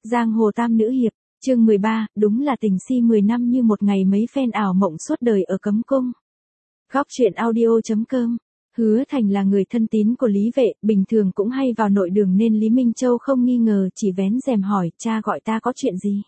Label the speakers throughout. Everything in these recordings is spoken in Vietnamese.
Speaker 1: Giang hồ tam nữ hiệp, chương 13, đúng là tình si 10 năm như một ngày mấy phen ảo mộng suốt đời ở cấm cung. Góc truyện audio.com. Hứa Thành là người thân tín của Lý Vệ, bình thường cũng hay vào nội đường nên Lý Minh Châu không nghi ngờ, chỉ vén rèm hỏi, cha gọi ta có chuyện gì?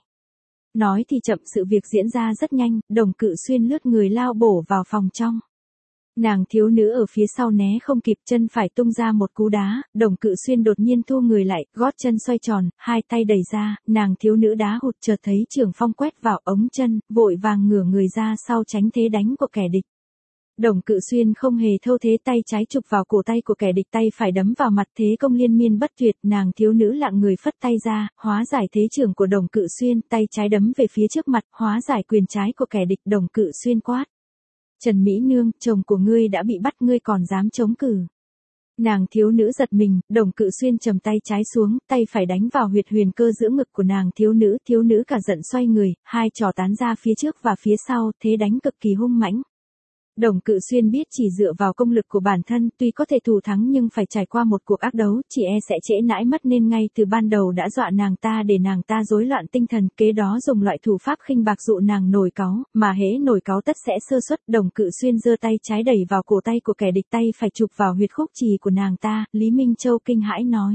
Speaker 1: Nói thì chậm, sự việc diễn ra rất nhanh, Đồng Cự Xuyên lướt người lao bổ vào phòng trong. Nàng thiếu nữ ở phía sau né không kịp, chân phải tung ra một cú đá, Đồng Cự Xuyên đột nhiên thu người lại, gót chân xoay tròn, hai tay đẩy ra, nàng thiếu nữ đá hụt, chợt thấy trường phong quét vào ống chân, vội vàng ngửa người ra sau tránh thế đánh của kẻ địch. Đồng Cự Xuyên không hề thâu thế, tay trái chụp vào cổ tay của kẻ địch, tay phải đấm vào mặt, thế công liên miên bất tuyệt, nàng thiếu nữ lặng người phất tay ra, hóa giải thế trưởng của Đồng Cự Xuyên, tay trái đấm về phía trước mặt, hóa giải quyền trái của kẻ địch. Đồng Cự Xuyên quát: Trần Mỹ Nương, chồng của ngươi đã bị bắt, ngươi còn dám chống cự? Nàng thiếu nữ giật mình, Đồng Cự Xuyên trầm tay trái xuống, tay phải đánh vào huyệt huyền cơ giữa ngực của nàng thiếu nữ cả giận xoay người, hai trò tán ra phía trước và phía sau, thế đánh cực kỳ hung mãnh. Đồng Cự Xuyên biết chỉ dựa vào công lực của bản thân tuy có thể thủ thắng nhưng phải trải qua một cuộc ác đấu, chỉ e sẽ trễ nãi mất nên ngay từ ban đầu đã dọa nàng ta để nàng ta rối loạn tinh thần, kế đó dùng loại thủ pháp khinh bạc dụ nàng nổi cáu, mà hễ nổi cáu tất sẽ sơ suất. Đồng Cự Xuyên giơ tay trái đẩy vào cổ tay của kẻ địch, tay phải chụp vào huyệt khúc trì của nàng ta. Lý Minh Châu kinh hãi nói: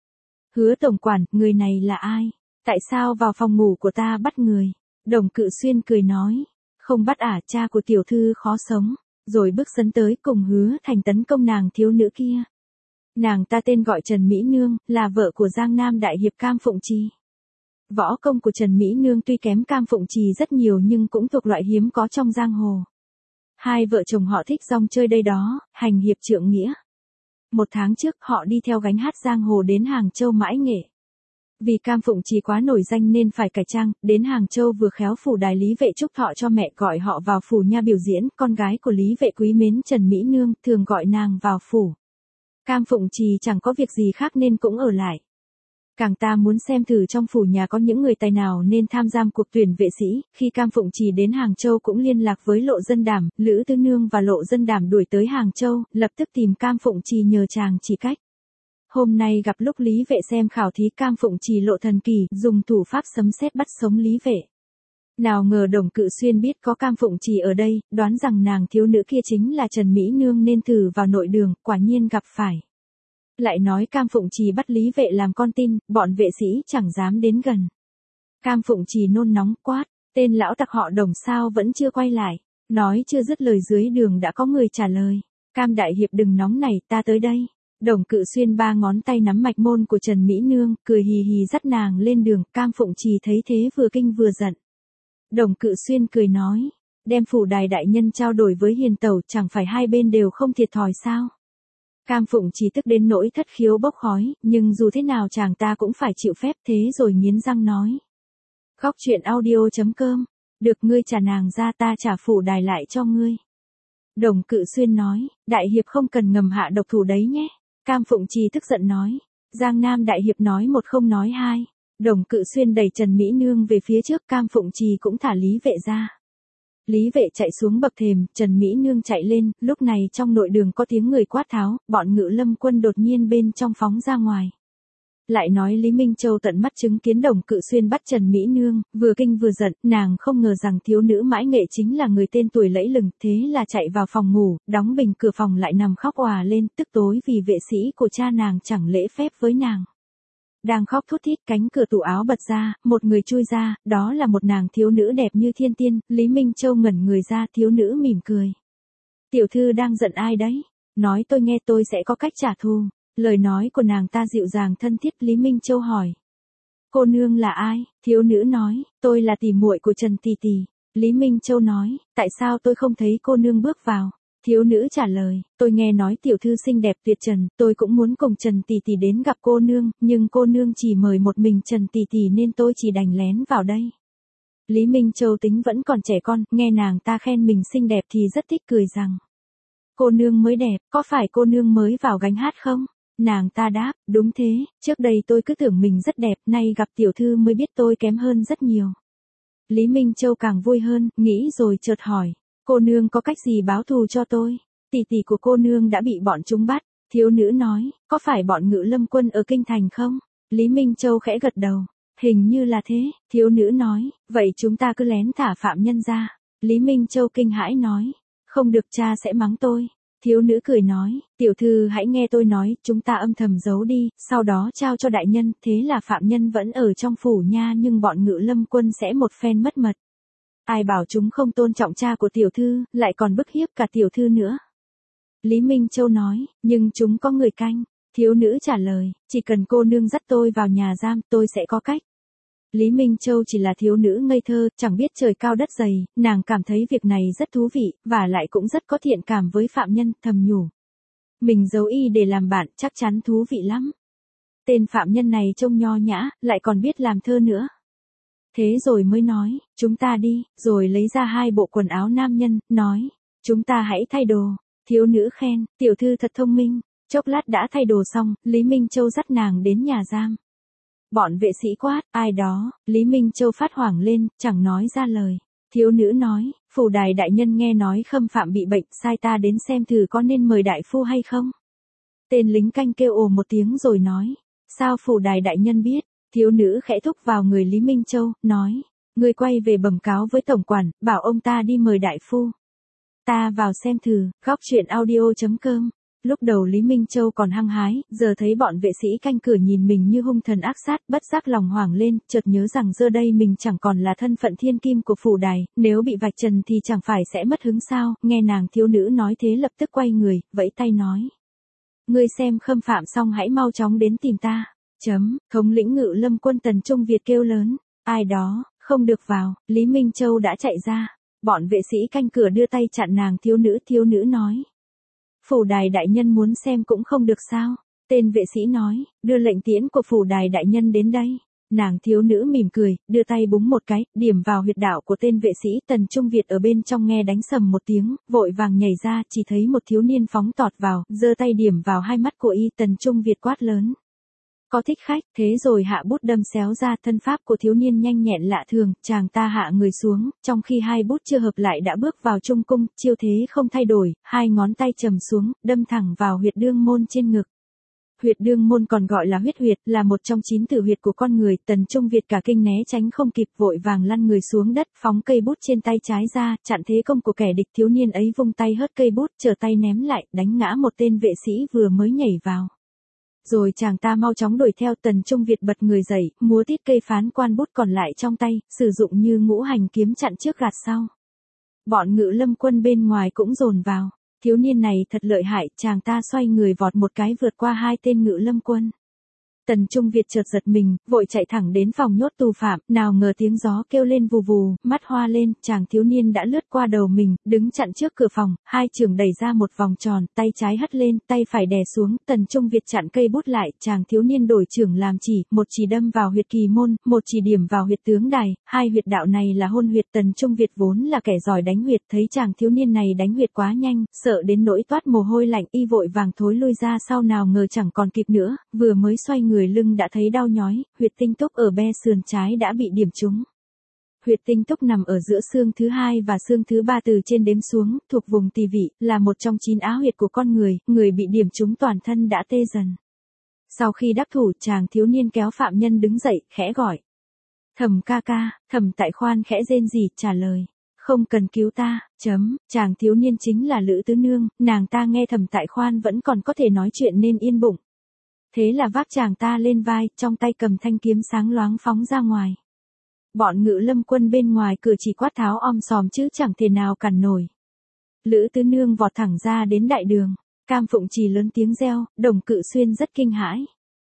Speaker 1: Hứa tổng quản, người này là ai? Tại sao vào phòng ngủ của ta bắt người? Đồng Cự Xuyên cười nói: Không bắt cha của tiểu thư khó sống. Rồi bước sấn tới cùng Hứa Thành tấn công nàng thiếu nữ kia. Nàng ta tên gọi Trần Mỹ Nương, là vợ của Giang Nam đại hiệp Cam Phụng Trì. Võ công của Trần Mỹ Nương tuy kém Cam Phụng Trì rất nhiều nhưng cũng thuộc loại hiếm có trong giang hồ. Hai vợ chồng họ thích rong chơi đây đó, hành hiệp trượng nghĩa. Một tháng trước họ đi theo gánh hát giang hồ đến Hàng Châu mãi nghệ. Vì Cam Phụng Trì quá nổi danh nên phải cải trang, đến Hàng Châu vừa khéo phủ đài Lý Vệ chúc thọ cho mẹ, gọi họ vào phủ nha biểu diễn. Con gái của Lý Vệ quý mến Trần Mỹ Nương, thường gọi nàng vào phủ. Cam Phụng Trì chẳng có việc gì khác nên cũng ở lại. Càng ta muốn xem thử trong phủ nhà có những người tài nào nên tham gia cuộc tuyển vệ sĩ. Khi Cam Phụng Trì đến Hàng Châu cũng liên lạc với Lộ Dân Đảm, Lữ Tư Nương và Lộ Dân Đảm đuổi tới Hàng Châu, lập tức tìm Cam Phụng Trì nhờ chàng chỉ cách. Hôm nay gặp lúc Lý Vệ xem khảo thí, Cam Phụng Trì lộ thần kỳ, dùng thủ pháp sấm sét bắt sống Lý Vệ. Nào ngờ Đồng Cự Xuyên biết có Cam Phụng Trì ở đây, đoán rằng nàng thiếu nữ kia chính là Trần Mỹ Nương nên thử vào nội đường, quả nhiên gặp phải. Lại nói Cam Phụng Trì bắt Lý Vệ làm con tin, bọn vệ sĩ chẳng dám đến gần. Cam Phụng Trì nôn nóng quát: Tên lão tặc họ Đồng sao vẫn chưa quay lại? Nói chưa dứt lời dưới đường đã có người trả lời: Cam đại hiệp đừng nóng này, ta tới đây. Đồng Cự Xuyên ba ngón tay nắm mạch môn của Trần Mỹ Nương, cười hì hì dắt nàng lên đường. Cam Phụng Trì thấy thế vừa kinh vừa giận. Đồng Cự Xuyên cười nói: Đem phủ đài đại nhân trao đổi với hiền tẩu, chẳng phải hai bên đều không thiệt thòi sao? Cam Phụng Trì tức đến nỗi thất khiếu bốc khói, nhưng dù thế nào chàng ta cũng phải chịu phép, thế rồi nghiến răng nói: Góc truyện audio.com. Được, ngươi trả nàng ra, ta trả phủ đài lại cho ngươi. Đồng Cự Xuyên nói: Đại hiệp không cần ngầm hạ độc thủ đấy nhé. Cam Phụng Trì tức giận nói: Giang Nam đại hiệp nói một không nói hai. Đồng Cự Xuyên đẩy Trần Mỹ Nương về phía trước, Cam Phụng Trì cũng thả Lý Vệ ra. Lý Vệ chạy xuống bậc thềm, Trần Mỹ Nương chạy lên. Lúc này trong nội đường có tiếng người quát tháo, bọn Ngự Lâm quân đột nhiên bên trong phóng ra ngoài. Lại nói Lý Minh Châu tận mắt chứng kiến Đồng Cự Xuyên bắt Trần Mỹ Nương, vừa kinh vừa giận, nàng không ngờ rằng thiếu nữ mãi nghệ chính là người tên tuổi lẫy lừng, thế là chạy vào phòng ngủ, đóng bình cửa phòng lại nằm khóc òa lên, tức tối vì vệ sĩ của cha nàng chẳng lễ phép với nàng. Đang khóc thút thít, cánh cửa tủ áo bật ra, một người chui ra, đó là một nàng thiếu nữ đẹp như thiên tiên. Lý Minh Châu ngẩn người ra, thiếu nữ mỉm cười: Tiểu thư đang giận ai đấy? Nói tôi nghe, tôi sẽ có cách trả thù. Lời nói của nàng ta dịu dàng thân thiết. Lý Minh Châu hỏi: Cô nương là ai? Thiếu nữ nói: Tôi là tỷ muội của Trần tỷ tỷ. Lý Minh Châu nói: Tại sao tôi không thấy cô nương bước vào? Thiếu nữ trả lời: Tôi nghe nói tiểu thư xinh đẹp tuyệt trần, tôi cũng muốn cùng Trần tỷ tỷ đến gặp cô nương, nhưng cô nương chỉ mời một mình Trần tỷ tỷ nên tôi chỉ đành lén vào đây. Lý Minh Châu tính vẫn còn trẻ con, nghe nàng ta khen mình xinh đẹp thì rất thích, cười rằng: Cô nương mới đẹp, có phải cô nương mới vào gánh hát không? Nàng ta đáp: Đúng thế, trước đây tôi cứ tưởng mình rất đẹp, nay gặp tiểu thư mới biết tôi kém hơn rất nhiều. Lý Minh Châu càng vui hơn, nghĩ rồi chợt hỏi: Cô nương có cách gì báo thù cho tôi? Tỷ tỷ của cô nương đã bị bọn chúng bắt. Thiếu nữ nói: Có phải bọn Ngự Lâm quân ở kinh thành không? Lý Minh Châu khẽ gật đầu. Hình như là thế, thiếu nữ nói, vậy chúng ta cứ lén thả phạm nhân ra. Lý Minh Châu kinh hãi nói, không được, cha sẽ mắng tôi. Thiếu nữ cười nói, tiểu thư hãy nghe tôi nói, chúng ta âm thầm giấu đi, sau đó trao cho đại nhân, thế là phạm nhân vẫn ở trong phủ nha, nhưng bọn Ngự Lâm quân sẽ một phen mất mật. Ai bảo chúng không tôn trọng cha của tiểu thư, lại còn bức hiếp cả tiểu thư nữa. Lý Minh Châu nói, nhưng chúng có người canh. Thiếu nữ trả lời, chỉ cần cô nương dắt tôi vào nhà giam, tôi sẽ có cách. Lý Minh Châu chỉ là thiếu nữ ngây thơ, chẳng biết trời cao đất dày, nàng cảm thấy việc này rất thú vị, và lại cũng rất có thiện cảm với phạm nhân, thầm nhủ. Mình giấu y để làm bạn, chắc chắn thú vị lắm. Tên phạm nhân này trông nho nhã, lại còn biết làm thơ nữa. Thế rồi mới nói, chúng ta đi, rồi lấy ra 2 bộ quần áo nam nhân, nói, chúng ta hãy thay đồ. Thiếu nữ khen, tiểu thư thật thông minh. Chốc lát đã thay đồ xong, Lý Minh Châu dắt nàng đến nhà giam. Bọn vệ sĩ quát, ai đó, Lý Minh Châu phát hoảng lên, chẳng nói ra lời. Thiếu nữ nói, phủ đài đại nhân nghe nói Khâm Phạm bị bệnh, sai ta đến xem thử có nên mời đại phu hay không. Tên lính canh kêu ồ một tiếng rồi nói, sao phủ đài đại nhân biết. Thiếu nữ khẽ thúc vào người Lý Minh Châu, nói, ngươi quay về bẩm cáo với tổng quản, bảo ông ta đi mời đại phu. Ta vào xem thử, góc truyện audio.com. Lúc đầu Lý Minh Châu còn hăng hái, giờ thấy bọn vệ sĩ canh cửa nhìn mình như hung thần ác sát, bất giác lòng hoảng lên, chợt nhớ rằng giờ đây mình chẳng còn là thân phận thiên kim của phủ đài, nếu bị vạch trần thì chẳng phải sẽ mất hứng sao, nghe nàng thiếu nữ nói thế lập tức quay người, vẫy tay nói. Ngươi xem Khâm Phạm xong hãy mau chóng đến tìm ta. Thống lĩnh Ngự Lâm quân Tần Trung Việt kêu lớn, ai đó, không được vào, Lý Minh Châu đã chạy ra, bọn vệ sĩ canh cửa đưa tay chặn nàng thiếu nữ nói. Phủ đài đại nhân muốn xem cũng không được sao, tên vệ sĩ nói, đưa lệnh tiễn của phủ đài đại nhân đến đây. Nàng thiếu nữ mỉm cười, đưa tay búng một cái, điểm vào huyệt đạo của tên vệ sĩ. Tần Trung Việt ở bên trong nghe đánh sầm một tiếng, vội vàng nhảy ra, chỉ thấy một thiếu niên phóng tọt vào, giơ tay điểm vào hai mắt của y. Tần Trung Việt quát lớn. Có thích khách, thế rồi hạ bút đâm xéo ra. Thân pháp của thiếu niên nhanh nhẹn lạ thường, chàng ta hạ người xuống, trong khi hai bút chưa hợp lại đã bước vào trung cung, chiêu thế không thay đổi, hai ngón tay trầm xuống, đâm thẳng vào huyệt đương môn trên ngực. Huyệt đương môn còn gọi là huyết huyệt, là một trong 9 tử huyệt của con người. Tần Trung Việt cả kinh né tránh không kịp, vội vàng lăn người xuống đất, phóng cây bút trên tay trái ra, chặn thế công của kẻ địch. Thiếu niên ấy vung tay hất cây bút, trở tay ném lại, đánh ngã một tên vệ sĩ vừa mới nhảy vào. Rồi chàng ta mau chóng đuổi theo. Tần Trung Việt bật người dậy, múa tít cây phán quan bút còn lại trong tay, sử dụng như ngũ hành kiếm chặn trước gạt sau. Bọn Ngự Lâm quân bên ngoài cũng dồn vào. Thiếu niên này thật lợi hại, chàng ta xoay người vọt một cái vượt qua hai tên Ngự Lâm quân. Tần Trung Việt chợt giật mình, vội chạy thẳng đến phòng nhốt tù phạm, nào ngờ tiếng gió kêu lên vù vù, mắt hoa lên, chàng thiếu niên đã lướt qua đầu mình, đứng chặn trước cửa phòng, hai chưởng đẩy ra một vòng tròn, tay trái hất lên, tay phải đè xuống. Tần Trung Việt chặn cây bút lại, chàng thiếu niên đổi chưởng làm chỉ, một chỉ đâm vào huyệt kỳ môn, một chỉ điểm vào huyệt tướng đài, hai huyệt đạo này là hôn huyệt. Tần Trung Việt vốn là kẻ giỏi đánh huyệt, thấy chàng thiếu niên này đánh huyệt quá nhanh, sợ đến nỗi toát mồ hôi lạnh, y vội vàng thối lui ra sau, nào ngờ chẳng còn kịp nữa, vừa mới xoay người lưng đã thấy đau nhói, huyệt tinh túc ở be sườn trái đã bị điểm trúng. Huyệt tinh túc nằm ở giữa xương thứ 2 và xương thứ 3 từ trên đếm xuống, thuộc vùng tỳ vị, là một trong 9 á huyệt của con người, người bị điểm trúng toàn thân đã tê dần. Sau khi đắc thủ, chàng thiếu niên kéo phạm nhân đứng dậy, khẽ gọi. Thẩm ca ca. Thẩm Tại Khoan khẽ rên rỉ, trả lời. Không cần cứu ta. Chàng thiếu niên chính là Lữ Tứ Nương, nàng ta nghe Thẩm Tại Khoan vẫn còn có thể nói chuyện nên yên bụng. Thế là vác chàng ta lên vai, trong tay cầm thanh kiếm sáng loáng phóng ra ngoài. Bọn Ngự Lâm quân bên ngoài cửa chỉ quát tháo om sòm chứ chẳng thể nào cản nổi. Lữ Tứ Nương vọt thẳng ra đến đại đường. Cam Phụng Trì lớn tiếng reo, Đồng Cự Xuyên rất kinh hãi.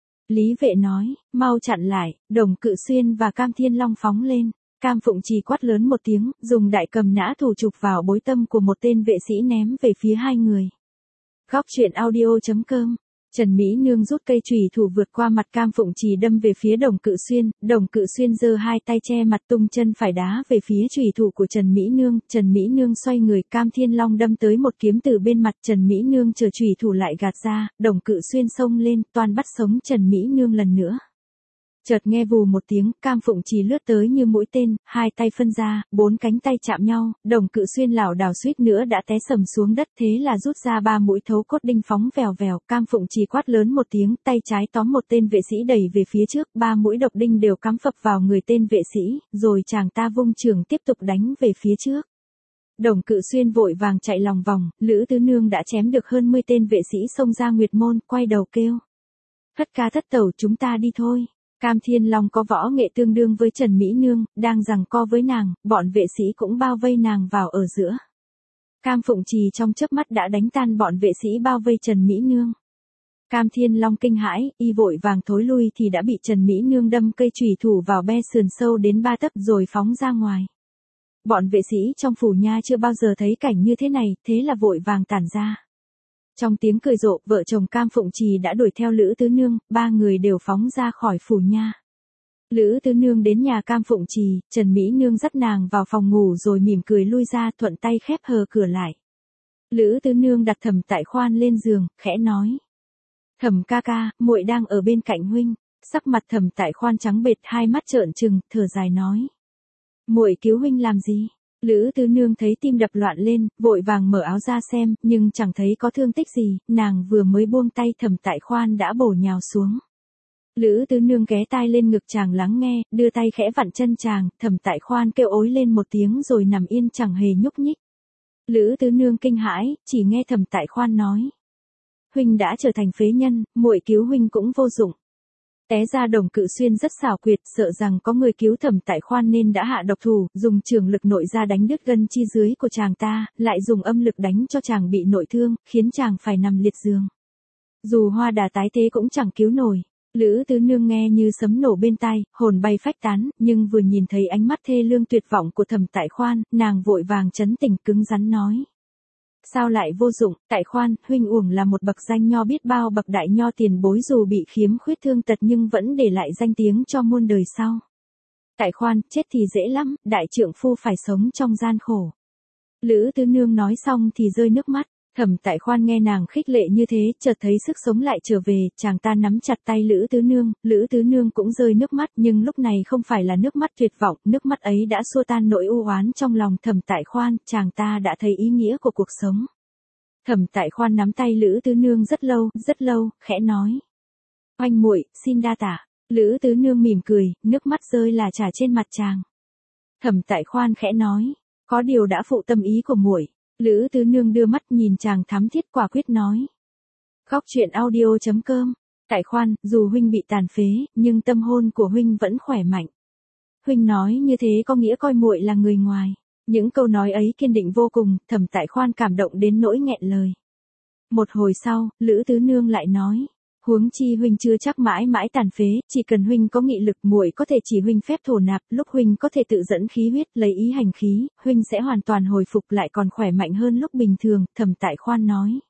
Speaker 1: Lý Vệ nói, mau chặn lại. Đồng Cự Xuyên và Cam Thiên Long phóng lên. Cam Phụng Trì quát lớn một tiếng, dùng đại cầm nã thủ chụp vào bối tâm của một tên vệ sĩ ném về phía hai người. Góc truyện audio.com. Trần Mỹ Nương rút cây chùy thủ vượt qua mặt Cam Phụng Trì đâm về phía Đồng Cự Xuyên. Đồng Cự Xuyên giơ hai tay che mặt, tung chân phải đá về phía chùy thủ của Trần Mỹ Nương. Trần Mỹ Nương xoay người, Cam Thiên Long đâm tới một kiếm từ bên mặt. Trần Mỹ Nương chờ chùy thủ lại gạt ra, Đồng Cự Xuyên xông lên, toan bắt sống Trần Mỹ Nương lần nữa. Chợt nghe vù một tiếng, Cam Phụng Trì lướt tới như mũi tên, hai tay phân ra, bốn cánh tay chạm nhau, Đồng Cự Xuyên lảo đảo suýt nữa đã té sầm xuống đất, thế là rút ra 3 mũi thấu cốt đinh phóng vèo vèo, Cam Phụng Trì quát lớn một tiếng, tay trái tóm một tên vệ sĩ đẩy về phía trước, 3 mũi độc đinh đều cắm phập vào người tên vệ sĩ, rồi chàng ta vung trường tiếp tục đánh về phía trước. Đồng Cự Xuyên vội vàng chạy lòng vòng, Lữ Tứ Nương đã chém được hơn 10 tên vệ sĩ xông ra Nguyệt Môn, quay đầu kêu: "Thất ca thất tẩu, chúng ta đi thôi." Cam Thiên Long có võ nghệ tương đương với Trần Mỹ Nương, đang giằng co với nàng, bọn vệ sĩ cũng bao vây nàng vào ở giữa. Cam Phụng Trì trong chớp mắt đã đánh tan bọn vệ sĩ bao vây Trần Mỹ Nương. Cam Thiên Long kinh hãi, y vội vàng thối lui thì đã bị Trần Mỹ Nương đâm cây chùy thủ vào be sườn sâu đến 3 tấc rồi phóng ra ngoài. Bọn vệ sĩ trong phủ nha chưa bao giờ thấy cảnh như thế này, thế là vội vàng tản ra. Trong tiếng cười rộ, vợ chồng Cam Phụng Trì đã đuổi theo Lữ Tứ Nương, 3 người đều phóng ra khỏi phủ nha. Lữ Tứ Nương đến nhà Cam Phụng Trì, Trần Mỹ Nương dắt nàng vào phòng ngủ rồi mỉm cười lui ra, thuận tay khép hờ cửa lại. Lữ Tứ Nương đặt Thẩm Tại Khoan lên giường, khẽ nói: "Thẩm ca ca, muội đang ở bên cạnh huynh." Sắc mặt Thẩm Tại Khoan trắng bệch, hai mắt trợn trừng, thở dài nói: "Muội cứu huynh làm gì?" Lữ Tứ Nương thấy tim đập loạn lên, vội vàng mở áo ra xem, nhưng chẳng thấy có thương tích gì, nàng vừa mới buông tay Thẩm Tại Khoan đã bổ nhào xuống. Lữ Tứ Nương ghé tai lên ngực chàng lắng nghe, đưa tay khẽ vặn chân chàng, Thẩm Tại Khoan kêu ối lên một tiếng rồi nằm yên chẳng hề nhúc nhích. Lữ Tứ Nương kinh hãi, chỉ nghe Thẩm Tại Khoan nói: "Huynh đã trở thành phế nhân, muội cứu huynh cũng vô dụng." Té ra Đồng Cự Xuyên rất xảo quyệt, sợ rằng có người cứu Thẩm Tại Khoan nên đã hạ độc thủ, dùng trường lực nội ra đánh đứt gân chi dưới của chàng ta, lại dùng âm lực đánh cho chàng bị nội thương, khiến chàng phải nằm liệt giường. Dù hoa đà tái thế cũng chẳng cứu nổi. Lữ Tứ Nương nghe như sấm nổ bên tai, hồn bay phách tán, nhưng vừa nhìn thấy ánh mắt thê lương tuyệt vọng của Thẩm Tại Khoan, nàng vội vàng trấn tĩnh cứng rắn nói: "Sao lại vô dụng, Tại Khoan, huynh uổng là một bậc danh nho biết bao bậc đại nho tiền bối, dù bị khiếm khuyết thương tật nhưng vẫn để lại danh tiếng cho muôn đời sau. Tại Khoan, chết thì dễ lắm, đại trượng phu phải sống trong gian khổ." Lữ Tứ Nương nói xong thì rơi nước mắt. Thẩm Tại Khoan nghe nàng khích lệ như thế, chợt thấy sức sống lại trở về, chàng ta nắm chặt tay Lữ Tứ Nương cũng rơi nước mắt, nhưng lúc này không phải là nước mắt tuyệt vọng, nước mắt ấy đã xua tan nỗi u oán trong lòng Thẩm Tại Khoan, chàng ta đã thấy ý nghĩa của cuộc sống. Thẩm Tại Khoan nắm tay Lữ Tứ Nương rất lâu, khẽ nói: "Oanh muội, xin đa tạ." Lữ Tứ Nương mỉm cười, nước mắt rơi là trả trên mặt chàng. Thẩm Tại Khoan khẽ nói: "Có điều đã phụ tâm ý của muội." Lữ Tứ Nương đưa mắt nhìn chàng thắm thiết, quả quyết nói. Góc truyện audio.com. Tại Khoan, dù huynh bị tàn phế, nhưng tâm hồn của huynh vẫn khỏe mạnh. Huynh nói như thế có nghĩa coi muội là người ngoài. Những câu nói ấy kiên định vô cùng, Thẩm Tại Khoan cảm động đến nỗi nghẹn lời. Một hồi sau, Lữ Tứ Nương lại nói: "Huống chi huynh chưa chắc mãi mãi tàn phế, chỉ cần huynh có nghị lực, muội có thể chỉ huynh phép thổ nạp, lúc huynh có thể tự dẫn khí huyết, lấy ý hành khí, huynh sẽ hoàn toàn hồi phục lại còn khỏe mạnh hơn lúc bình thường." Thẩm Tại Khoan nói: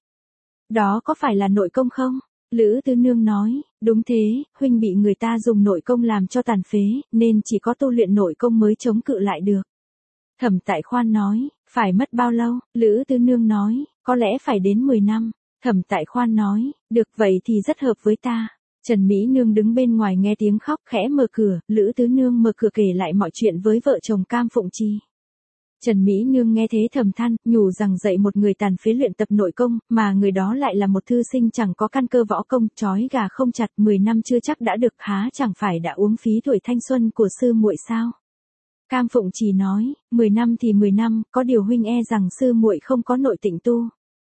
Speaker 1: "Đó có phải là nội công không?" Lữ Tứ Nương nói: "Đúng thế, huynh bị người ta dùng nội công làm cho tàn phế, nên chỉ có tu luyện nội công mới chống cự lại được." Thẩm Tại Khoan nói: "Phải mất bao lâu?" Lữ Tứ Nương nói: "Có lẽ phải đến 10 năm. Thẩm Tại Khoan nói: "Được, vậy thì rất hợp với ta." Trần Mỹ Nương đứng bên ngoài nghe tiếng khóc, khẽ mở cửa, Lữ Tứ Nương mở cửa kể lại mọi chuyện với vợ chồng Cam Phụng Trì. Trần Mỹ Nương nghe thế thầm than, nhủ rằng dạy một người tàn phế luyện tập nội công, mà người đó lại là một thư sinh chẳng có căn cơ võ công, trói gà không chặt, 10 năm chưa chắc đã được, há chẳng phải đã uống phí tuổi thanh xuân của sư muội sao? Cam Phụng Trì nói: "10 năm thì 10 năm, có điều huynh e rằng sư muội không có nội tịnh tu."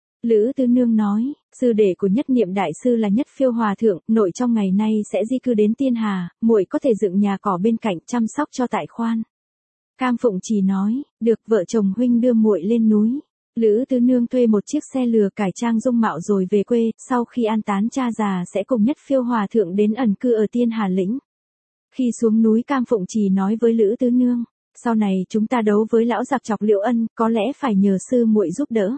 Speaker 1: Lữ Tứ Nương nói: "Sư đệ của Nhất Niệm đại sư là Nhất Phiêu Hòa thượng, nội trong ngày nay sẽ di cư đến Tiên Hà, muội có thể dựng nhà cỏ bên cạnh chăm sóc cho Tại Khoan." Cam Phụng Trì nói: "Được, vợ chồng huynh đưa muội lên núi." Lữ Tứ Nương thuê một chiếc xe lừa cải trang dung mạo rồi về quê, sau khi an táng cha già sẽ cùng Nhất Phiêu Hòa thượng đến ẩn cư ở Tiên Hà lĩnh. Khi xuống núi, Cam Phụng Trì nói với Lữ Tứ Nương: "Sau này chúng ta đấu với lão giặc Chọc Liệu Ân, có lẽ phải nhờ sư muội giúp đỡ."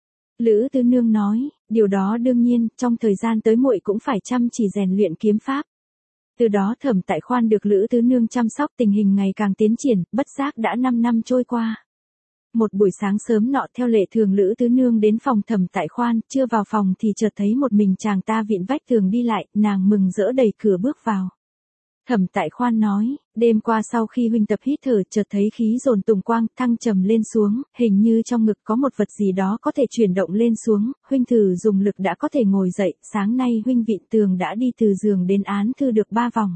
Speaker 1: Lữ Tứ Nương nói: "Điều đó đương nhiên, trong thời gian tới muội cũng phải chăm chỉ rèn luyện kiếm pháp." Từ đó Thẩm Tại Khoan được Lữ Tứ Nương chăm sóc, tình hình ngày càng tiến triển, bất giác đã 5 năm trôi qua. Một buổi sáng sớm nọ, theo lệ thường, Lữ Tứ Nương đến phòng Thẩm Tại Khoan, chưa vào phòng thì chợt thấy một mình chàng ta vịn vách tường đi lại, nàng mừng rỡ đẩy cửa bước vào. Thẩm Tại Khoan nói, đêm qua sau khi huynh tập hít thở chợt thấy khí dồn tùng quang thăng trầm lên xuống, hình như trong ngực có một vật gì đó có thể chuyển động lên xuống, huynh thử dùng lực đã có thể ngồi dậy, sáng nay huynh vịn tường đã đi từ giường đến án thư được 3 vòng.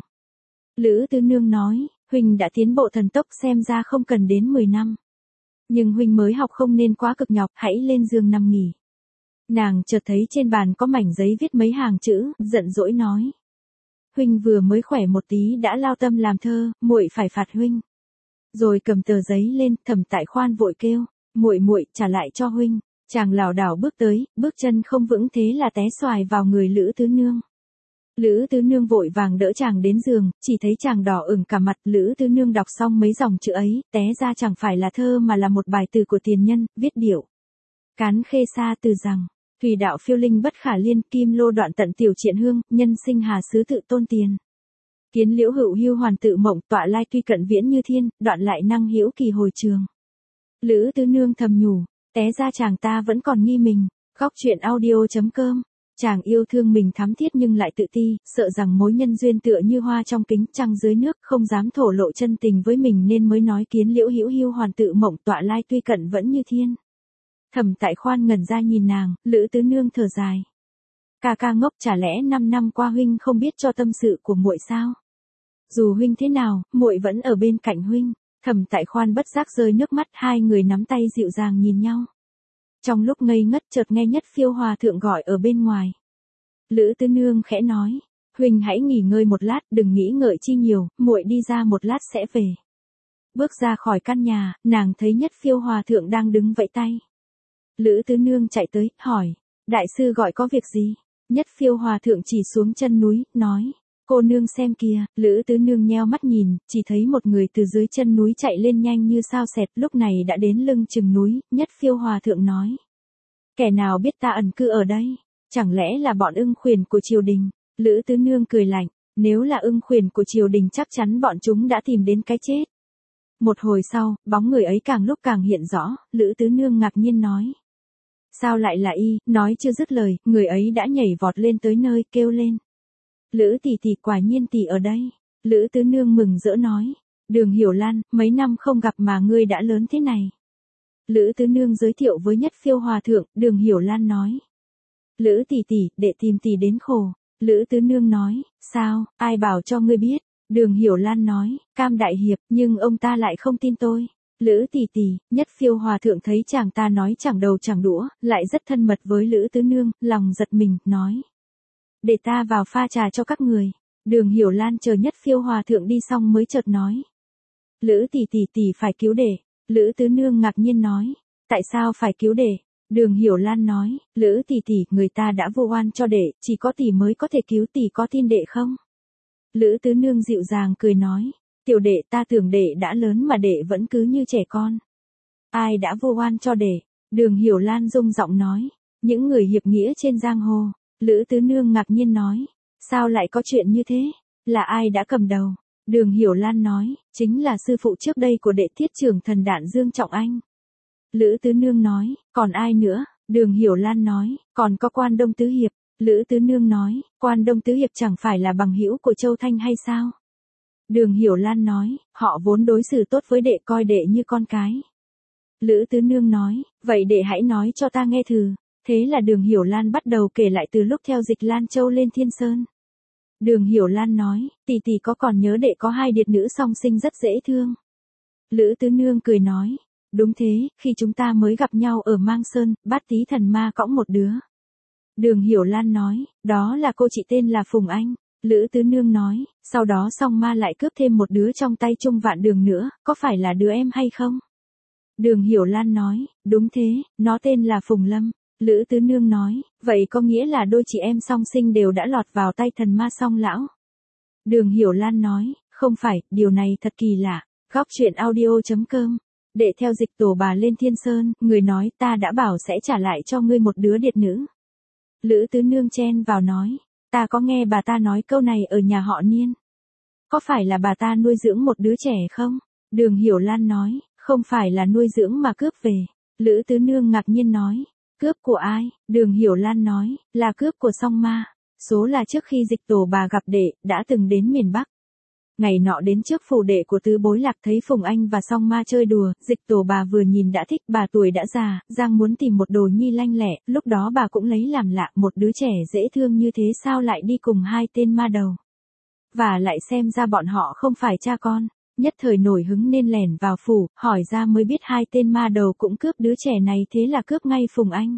Speaker 1: Lữ Tứ Nương nói, huynh đã tiến bộ thần tốc xem ra không cần đến 10 năm. Nhưng huynh mới học không nên quá cực nhọc, hãy lên giường nằm nghỉ. Nàng chợt thấy trên bàn có mảnh giấy viết mấy hàng chữ, giận dỗi nói. Huynh vừa mới khỏe một tí đã lao tâm làm thơ, muội phải phạt huynh. Rồi cầm tờ giấy lên, Thẩm Tại Khoan vội kêu, muội trả lại cho huynh. Chàng lảo đảo bước tới, bước chân không vững thế là té xoài vào người Lữ Tứ Nương. Lữ Tứ Nương vội vàng đỡ chàng đến giường, chỉ thấy chàng đỏ ửng cả mặt. Lữ Tứ Nương đọc xong mấy dòng chữ ấy, té ra chẳng phải là thơ mà là một bài từ của tiền nhân, viết điệu. Cán khê xa từ rằng, thủy đạo phiêu linh bất khả liên, kim lô đoạn tận tiểu triện hương, nhân sinh hà xứ tự tôn tiền. Kiến liễu hữu hưu hoàn tự mộng, tọa lai tuy cận viễn như thiên, đoạn lại năng hữu kỳ hồi trường. Lữ Tứ Nương thầm nhủ, té ra chàng ta vẫn còn nghi mình. Góc truyện audio.com. Chàng yêu thương mình thắm thiết nhưng lại tự ti, sợ rằng mối nhân duyên tựa như hoa trong kính trăng dưới nước, không dám thổ lộ chân tình với mình nên mới nói kiến liễu hữu hưu hoàn tự mộng, tọa lai tuy cận vẫn như thiên. Thẩm Tại Khoan ngẩn ra nhìn nàng, Lữ Tứ Nương thở dài. Ca ngốc, chả lẽ 5 năm qua huynh không biết cho tâm sự của muội sao? Dù huynh thế nào, muội vẫn ở bên cạnh huynh. Thẩm Tại Khoan bất giác rơi nước mắt, hai người nắm tay dịu dàng nhìn nhau. Trong lúc ngây ngất chợt nghe Nhất Phiêu Hòa thượng gọi ở bên ngoài. Lữ Tứ Nương khẽ nói, huynh hãy nghỉ ngơi một lát, đừng nghĩ ngợi chi nhiều, muội đi ra một lát sẽ về. Bước ra khỏi căn nhà, nàng thấy Nhất Phiêu Hòa thượng đang đứng vẫy tay. Lữ Tứ Nương chạy tới, hỏi, đại sư gọi có việc gì? Nhất Phiêu Hòa thượng chỉ xuống chân núi, nói, cô nương xem kìa. Lữ Tứ Nương nheo mắt nhìn, chỉ thấy một người từ dưới chân núi chạy lên nhanh như sao xẹt, lúc này đã đến lưng chừng núi. Nhất Phiêu Hòa thượng nói, kẻ nào biết ta ẩn cư ở đây? Chẳng lẽ là bọn ưng khuyển của triều đình? Lữ Tứ Nương cười lạnh, nếu là ưng khuyển của triều đình chắc chắn bọn chúng đã tìm đến cái chết. Một hồi sau, bóng người ấy càng lúc càng hiện rõ, Lữ Tứ Nương ngạc nhiên nói, sao lại là y? Nói chưa dứt lời, người ấy đã nhảy vọt lên tới nơi, kêu lên, Lữ tỷ tỷ, quả nhiên tỷ ở đây. Lữ Tứ Nương mừng rỡ nói, Đường Hiểu Lan, mấy năm không gặp mà ngươi đã lớn thế này. Lữ Tứ Nương giới thiệu với Nhất Phiêu Hòa thượng. Đường Hiểu Lan nói, Lữ tỷ tỷ, đệ tìm tỷ đến khổ. Lữ Tứ Nương nói, sao, ai bảo cho ngươi biết? Đường Hiểu Lan nói, Cam đại hiệp, nhưng ông ta lại không tin tôi. Lữ tỷ tỷ. Nhất Phiêu Hòa thượng thấy chàng ta nói chẳng đầu chẳng đũa, lại rất thân mật với Lữ Tứ Nương, lòng giật mình, nói, để ta vào pha trà cho các người. Đường Hiểu Lan chờ Nhất Phiêu Hòa thượng đi xong mới chợt nói, Lữ tỷ tỷ phải cứu đệ. Lữ Tứ Nương ngạc nhiên nói, tại sao phải cứu đệ? Đường Hiểu Lan nói, Lữ tỷ tỷ, người ta đã vu oan cho đệ, chỉ có tỷ mới có thể cứu, tỷ có tin đệ không? Lữ Tứ Nương dịu dàng cười nói, tiểu đệ, ta tưởng đệ đã lớn mà đệ vẫn cứ như trẻ con. Ai đã vu oan cho đệ? Đường Hiểu Lan rung giọng nói, những người hiệp nghĩa trên giang hồ. Lữ Tứ Nương ngạc nhiên nói, sao lại có chuyện như thế? Là ai đã cầm đầu? Đường Hiểu Lan nói, chính là sư phụ trước đây của đệ, Thiết Trưởng Thần Đản Dương Trọng Anh. Lữ Tứ Nương nói, còn ai nữa? Đường Hiểu Lan nói, còn có Quan Đông Tứ Hiệp. Lữ Tứ Nương nói, Quan Đông Tứ Hiệp chẳng phải là bằng hữu của Châu Thanh hay sao? Đường Hiểu Lan nói, họ vốn đối xử tốt với đệ, coi đệ như con cái. Lữ Tứ Nương nói, vậy đệ hãy nói cho ta nghe thử. Thế là Đường Hiểu Lan bắt đầu kể lại từ lúc theo Dịch Lan Châu lên Thiên Sơn. Đường Hiểu Lan nói, tỷ tỷ có còn nhớ đệ có 2 điệt nữ song sinh rất dễ thương. Lữ Tứ Nương cười nói, đúng thế, khi chúng ta mới gặp nhau ở Mang Sơn, Bát Tý Thần Ma cõng một đứa. Đường Hiểu Lan nói, đó là cô chị tên là Phùng Anh. Lữ Tứ Nương nói, sau đó Song Ma lại cướp thêm một đứa trong tay Trung Vạn Đường nữa, có phải là đứa em hay không? Đường Hiểu Lan nói, đúng thế, nó tên là Phùng Lâm. Lữ Tứ Nương nói, vậy có nghĩa là đôi chị em song sinh đều đã lọt vào tay thần ma Song lão. Đường Hiểu Lan nói, không phải, điều này thật kỳ lạ. Góc truyện audio.com. Để theo Dịch tổ bà lên Thiên Sơn, người nói ta đã bảo sẽ trả lại cho ngươi một đứa điệt nữ. Lữ Tứ Nương chen vào nói, ta có nghe bà ta nói câu này ở nhà họ Niên. Có phải là bà ta nuôi dưỡng một đứa trẻ không? Đường Hiểu Lan nói, không phải là nuôi dưỡng mà cướp về. Lữ Tứ Nương ngạc nhiên nói, cướp của ai? Đường Hiểu Lan nói, là cướp của Song Ma. Số là trước khi Dịch tổ bà gặp đệ, đã từng đến miền Bắc. Ngày nọ đến trước phủ đệ của tứ bối lạc thấy Phùng Anh và Song Ma chơi đùa, Dịch tổ bà vừa nhìn đã thích, bà tuổi đã già, Giang muốn tìm một đồ nhi lanh lẹ, lúc đó bà cũng lấy làm lạ, một đứa trẻ dễ thương như thế sao lại đi cùng hai tên ma đầu. Và lại xem ra bọn họ không phải cha con, nhất thời nổi hứng nên lẻn vào phủ, hỏi ra mới biết hai tên ma đầu cũng cướp đứa trẻ này, thế là cướp ngay Phùng Anh.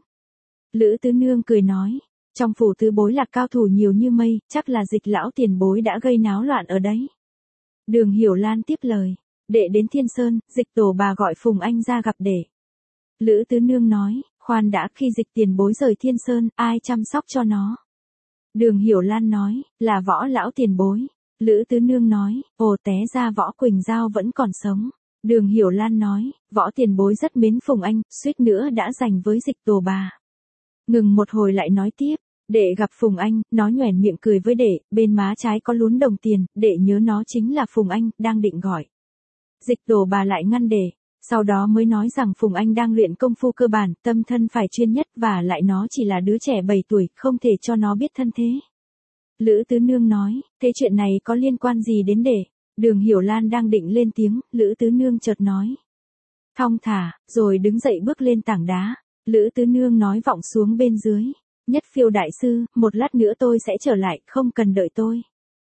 Speaker 1: Lữ Tứ Nương cười nói, trong phủ tứ bối lạc cao thủ nhiều như mây, chắc là Dịch lão tiền bối đã gây náo loạn ở đấy. Đường Hiểu Lan tiếp lời, đệ đến Thiên Sơn, Dịch tổ bà gọi Phùng Anh ra gặp đệ. Lữ Tứ Nương nói, khoan đã, khi Dịch tiền bối rời Thiên Sơn, ai chăm sóc cho nó? Đường Hiểu Lan nói, là Võ lão tiền bối. Lữ Tứ Nương nói, ồ, té ra Võ Quỳnh Giao vẫn còn sống. Đường Hiểu Lan nói, Võ tiền bối rất mến Phùng Anh, suýt nữa đã giành với Dịch tổ bà. Ngừng một hồi lại nói tiếp, đệ gặp Phùng Anh, nó nhoẻn miệng cười với đệ, bên má trái có lún đồng tiền, đệ nhớ nó chính là Phùng Anh, đang định gọi. Dịch tổ bà lại ngăn đệ, sau đó mới nói rằng Phùng Anh đang luyện công phu cơ bản, tâm thân phải chuyên nhất, và lại nó chỉ là đứa trẻ 7 tuổi, không thể cho nó biết thân thế. Lữ Tứ Nương nói, thế chuyện này có liên quan gì đến đệ? Đường Hiểu Lan đang định lên tiếng, Lữ Tứ Nương chợt nói. Thong thả, rồi đứng dậy bước lên tảng đá. Lữ Tứ Nương nói vọng xuống bên dưới. Nhất Phiêu đại sư, một lát nữa tôi sẽ trở lại, không cần đợi tôi.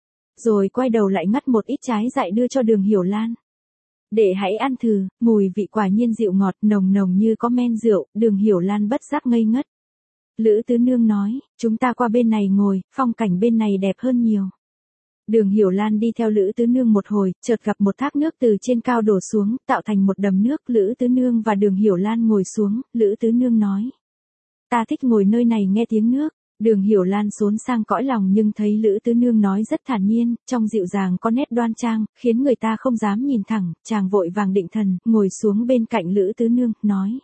Speaker 1: Rồi quay đầu lại ngắt một ít trái dại đưa cho Đường Hiểu Lan. Để hãy ăn thử, mùi vị quả nhiên dịu ngọt, nồng nồng như có men rượu, Đường Hiểu Lan bất giác ngây ngất. Lữ Tứ Nương nói, chúng ta qua bên này ngồi, phong cảnh bên này đẹp hơn nhiều. Đường Hiểu Lan đi theo Lữ Tứ Nương một hồi, chợt gặp một thác nước từ trên cao đổ xuống, tạo thành một đầm nước. Lữ Tứ Nương và Đường Hiểu Lan ngồi xuống, Lữ Tứ Nương nói. Ta thích ngồi nơi này nghe tiếng nước. Đường Hiểu Lan xốn sang cõi lòng nhưng thấy Lữ Tứ Nương nói rất thản nhiên, trong dịu dàng có nét đoan trang, khiến người ta không dám nhìn thẳng, chàng vội vàng định thần, ngồi xuống bên cạnh Lữ Tứ Nương, nói.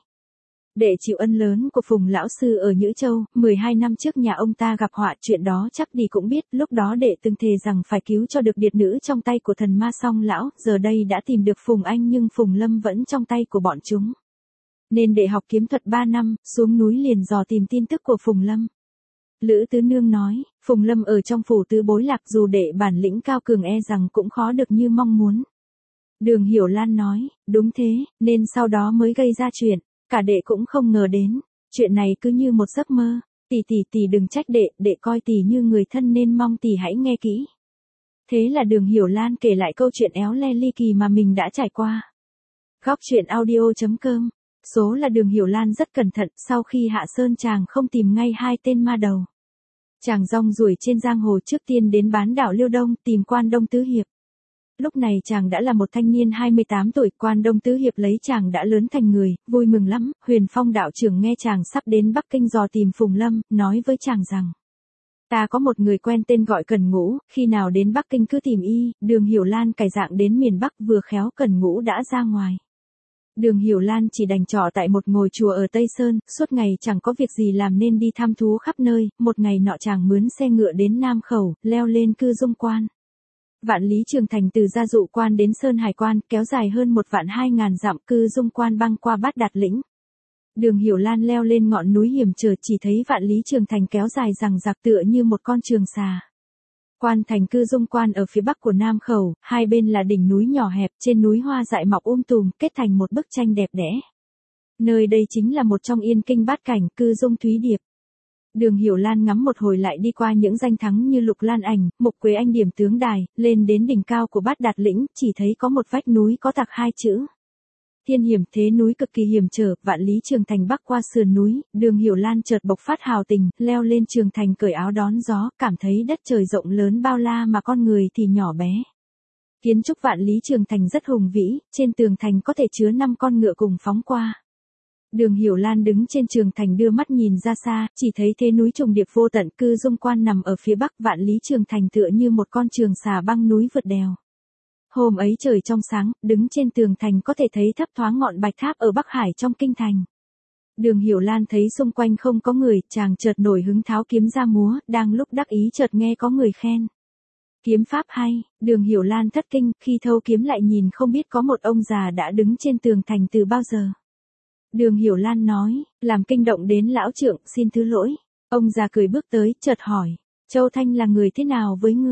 Speaker 1: Đệ chịu ân lớn của Phùng lão sư ở Nhữ Châu, 12 năm trước nhà ông ta gặp họa, chuyện đó chắc đi cũng biết, lúc đó đệ từng thề rằng phải cứu cho được điệt nữ trong tay của thần ma Song lão, giờ đây đã tìm được Phùng Anh nhưng Phùng Lâm vẫn trong tay của bọn chúng. Nên đệ học kiếm thuật 3 năm, xuống núi liền dò tìm tin tức của Phùng Lâm. Lữ Tứ Nương nói, Phùng Lâm ở trong phủ tứ bối lạc, dù đệ bản lĩnh cao cường e rằng cũng khó được như mong muốn. Đường Hiểu Lan nói, đúng thế, nên sau đó mới gây ra chuyện. Cả đệ cũng không ngờ đến, chuyện này cứ như một giấc mơ. Tỷ đừng trách đệ coi tỷ như người thân nên mong tỷ hãy nghe kỹ. Thế là Đường Hiểu Lan kể lại câu chuyện éo le ly kỳ mà mình đã trải qua. Góc truyện audio.com. Số là Đường Hiểu Lan rất cẩn thận, sau khi hạ sơn chàng không tìm ngay hai tên ma đầu. Chàng rong ruổi trên giang hồ, trước tiên đến bán đảo Liêu Đông tìm Quan Đông Tứ Hiệp. Lúc này chàng đã là một thanh niên 28 tuổi, Quan Đông Tứ Hiệp lấy chàng đã lớn thành người, vui mừng lắm. Huyền Phong đạo trưởng nghe chàng sắp đến Bắc Kinh dò tìm Phùng Lâm, nói với chàng rằng. Ta có một người quen tên gọi Cần Ngũ, khi nào đến Bắc Kinh cứ tìm y. Đường Hiểu Lan cải dạng đến miền Bắc, vừa khéo Cần Ngũ đã ra ngoài. Đường Hiểu Lan chỉ đành trọ tại một ngôi chùa ở Tây Sơn, suốt ngày chẳng có việc gì làm nên đi thăm thú khắp nơi. Một ngày nọ chàng mướn xe ngựa đến Nam Khẩu, leo lên Cư Dung Quan. Vạn lý trường thành từ Gia Dụ Quan đến Sơn Hải Quan, kéo dài hơn 1.200.000 dặm. Cư Dung Quan băng qua Bát Đạt Lĩnh. Đường Hiểu Lan leo lên ngọn núi hiểm trở, chỉ thấy vạn lý trường thành kéo dài rằng rạc tựa như một con trường xà. Quan thành Cư Dung Quan ở phía bắc của Nam Khẩu, hai bên là đỉnh núi nhỏ hẹp, trên núi hoa dại mọc tùm, kết thành một bức tranh đẹp đẽ. Nơi đây chính là một trong yên kinh bát cảnh, Cư Dung Thúy Điệp. Đường Hiểu Lan ngắm một hồi lại đi qua những danh thắng như Lục Lan Ảnh, Mục Quế Anh điểm tướng đài, lên đến đỉnh cao của Bát Đạt Lĩnh, chỉ thấy có một vách núi có tặc hai chữ. Thiên hiểm, thế núi cực kỳ hiểm trở, vạn lý trường thành bắc qua sườn núi. Đường Hiểu Lan chợt bộc phát hào tình, leo lên trường thành cởi áo đón gió, cảm thấy đất trời rộng lớn bao la mà con người thì nhỏ bé. Kiến trúc vạn lý trường thành rất hùng vĩ, trên tường thành có thể chứa 5 con ngựa cùng phóng qua. Đường Hiểu Lan đứng trên trường thành đưa mắt nhìn ra xa, chỉ thấy thế núi trùng điệp vô tận. Cư Dung Quan nằm ở phía bắc, vạn lý trường thành tựa như một con trường xà băng núi vượt đèo. Hôm ấy trời trong sáng, đứng trên tường thành có thể thấy thấp thoáng ngọn bạch tháp ở Bắc Hải trong kinh thành. Đường Hiểu Lan thấy xung quanh không có người, chàng chợt nổi hứng tháo kiếm ra múa, đang lúc đắc ý chợt nghe có người khen. Kiếm pháp hay. Đường Hiểu Lan thất kinh, khi thâu kiếm lại nhìn không biết có một ông già đã đứng trên tường thành từ bao giờ. Đường Hiểu Lan nói, làm kinh động đến lão trượng, xin thứ lỗi. Ông già cười bước tới, chợt hỏi, Châu Thanh là người thế nào với ngươi?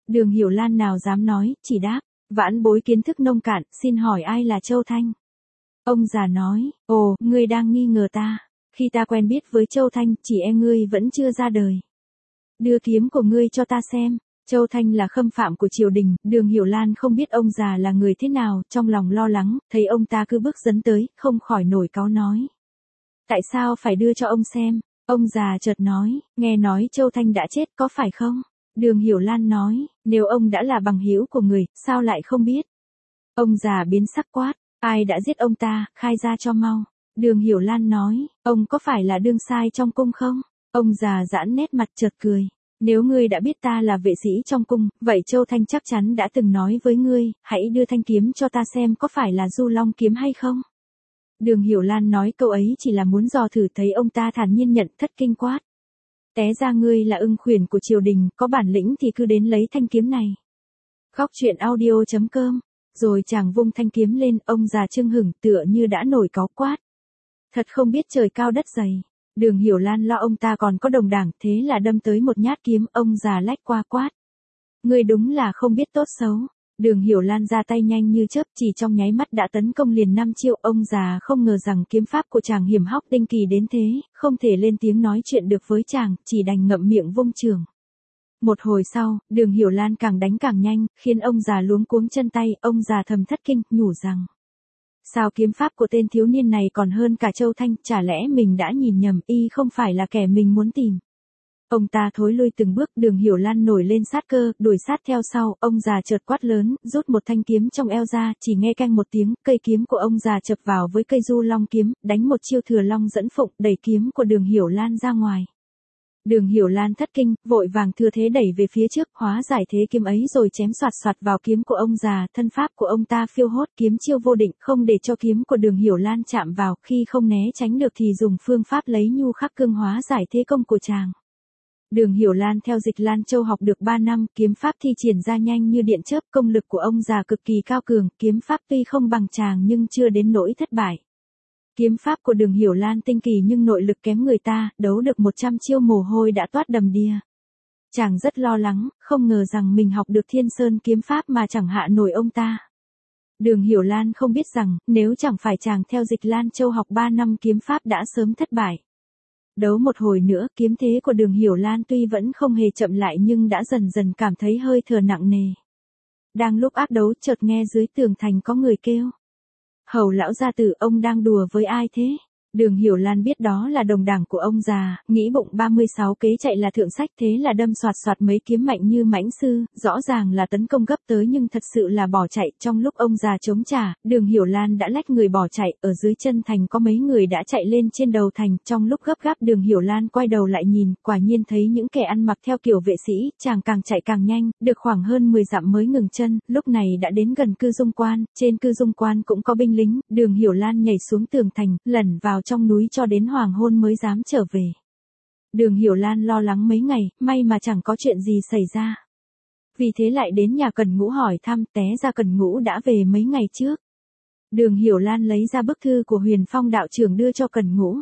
Speaker 1: Đường Hiểu Lan nào dám nói, chỉ đáp, vãn bối kiến thức nông cạn, xin hỏi ai là Châu Thanh? Ông già nói, ồ, ngươi đang nghi ngờ ta. Khi ta quen biết với Châu Thanh, chị em ngươi vẫn chưa ra đời. Đưa kiếm của ngươi cho ta xem. Châu Thanh là khâm phạm của triều đình, Đường Hiểu Lan không biết ông già là người thế nào, trong lòng lo lắng, thấy ông ta cứ bước dấn tới, không khỏi nổi cáu nói. Tại sao phải đưa cho ông xem? Ông già chợt nói, nghe nói Châu Thanh đã chết có phải không? Đường Hiểu Lan nói, nếu ông đã là bằng hữu của người, sao lại không biết? Ông già biến sắc quát, ai đã giết ông ta, khai ra cho mau. Đường Hiểu Lan nói, ông có phải là đương sai trong cung không? Ông già giãn nét mặt chợt cười. Nếu ngươi đã biết ta là vệ sĩ trong cung, vậy Châu Thanh chắc chắn đã từng nói với ngươi, hãy đưa thanh kiếm cho ta xem có phải là Du Long kiếm hay không? Đường Hiểu Lan nói câu ấy chỉ là muốn dò thử, thấy ông ta thản nhiên nhận, thất kinh quát. Té ra ngươi là ưng khuyển của triều đình, có bản lĩnh thì cứ đến lấy thanh kiếm này. Khóc chuyện audio.com. Rồi chàng vung thanh kiếm lên, ông già chưng hửng tựa như đã nổi cáu quát. Thật không biết trời cao đất dày. Đường Hiểu Lan lo ông ta còn có đồng đảng, thế là đâm tới một nhát kiếm, ông già lách qua quát. Ngươi đúng là không biết tốt xấu. Đường Hiểu Lan ra tay nhanh như chớp, chỉ trong nháy mắt đã tấn công liền 5 chiêu, ông già không ngờ rằng kiếm pháp của chàng hiểm hóc tinh kỳ đến thế, không thể lên tiếng nói chuyện được với chàng, chỉ đành ngậm miệng vung trường. Một hồi sau, Đường Hiểu Lan càng đánh càng nhanh, khiến ông già luống cuống chân tay, ông già thầm thất kinh, nhủ rằng. Sao kiếm pháp của tên thiếu niên này còn hơn cả Châu Thanh, chả lẽ mình đã nhìn nhầm, y không phải là kẻ mình muốn tìm. Ông ta thối lui từng bước, Đường Hiểu Lan nổi lên sát cơ, đuổi sát theo sau, ông già chợt quát lớn, rút một thanh kiếm trong eo ra, chỉ nghe canh một tiếng, cây kiếm của ông già chập vào với cây Du Long kiếm, đánh một chiêu thừa long dẫn phụng, đẩy kiếm của Đường Hiểu Lan ra ngoài. Đường Hiểu Lan thất kinh, vội vàng thừa thế đẩy về phía trước, hóa giải thế kiếm ấy rồi chém xoạt xoạt vào kiếm của ông già, thân pháp của ông ta phiêu hốt, kiếm chiêu vô định, không để cho kiếm của Đường Hiểu Lan chạm vào, khi không né tránh được thì dùng phương pháp lấy nhu khắc cương hóa giải thế công của chàng. Đường Hiểu Lan theo Dịch Lan Châu học được 3 năm, kiếm pháp thi triển ra nhanh như điện chớp, công lực của ông già cực kỳ cao cường, kiếm pháp tuy không bằng chàng nhưng chưa đến nỗi thất bại. Kiếm pháp của Đường Hiểu Lan tinh kỳ nhưng nội lực kém người ta, đấu được 100 chiêu mồ hôi đã toát đầm đìa. Chàng rất lo lắng, không ngờ rằng mình học được Thiên Sơn kiếm pháp mà chẳng hạ nổi ông ta. Đường Hiểu Lan không biết rằng, nếu chẳng phải chàng theo Dịch Lan Châu học 3 năm kiếm pháp đã sớm thất bại. Đấu một hồi nữa, kiếm thế của Đường Hiểu Lan tuy vẫn không hề chậm lại nhưng đã dần dần cảm thấy hơi thở nặng nề. Đang lúc ác đấu, chợt nghe dưới tường thành có người kêu. Hầu lão gia tử, ông đang đùa với ai thế? Đường Hiểu Lan biết đó là đồng đảng của ông già, nghĩ bụng 36 kế chạy là thượng sách, thế là đâm xoạt xoạt mấy kiếm mạnh như mãnh sư, rõ ràng là tấn công gấp tới nhưng thật sự là bỏ chạy. Trong lúc ông già chống trả, Đường Hiểu Lan đã lách người bỏ chạy, ở dưới chân thành có mấy người đã chạy lên trên đầu thành, trong lúc gấp gáp Đường Hiểu Lan quay đầu lại nhìn, quả nhiên thấy những kẻ ăn mặc theo kiểu vệ sĩ, chàng càng chạy càng nhanh, được khoảng hơn 10 dặm mới ngừng chân, lúc này đã đến gần Cư Dung Quan, trên Cư Dung Quan cũng có binh lính, Đường Hiểu Lan nhảy xuống tường thành, lẩn vào trong núi cho đến hoàng hôn mới dám trở về. Đường Hiểu Lan lo lắng mấy ngày, may mà chẳng có chuyện gì xảy ra. Vì thế lại đến nhà Cẩn Ngũ hỏi thăm, té ra Cẩn Ngũ đã về mấy ngày trước. Đường Hiểu Lan lấy ra bức thư của Huyền Phong đạo trưởng đưa cho Cẩn Ngũ.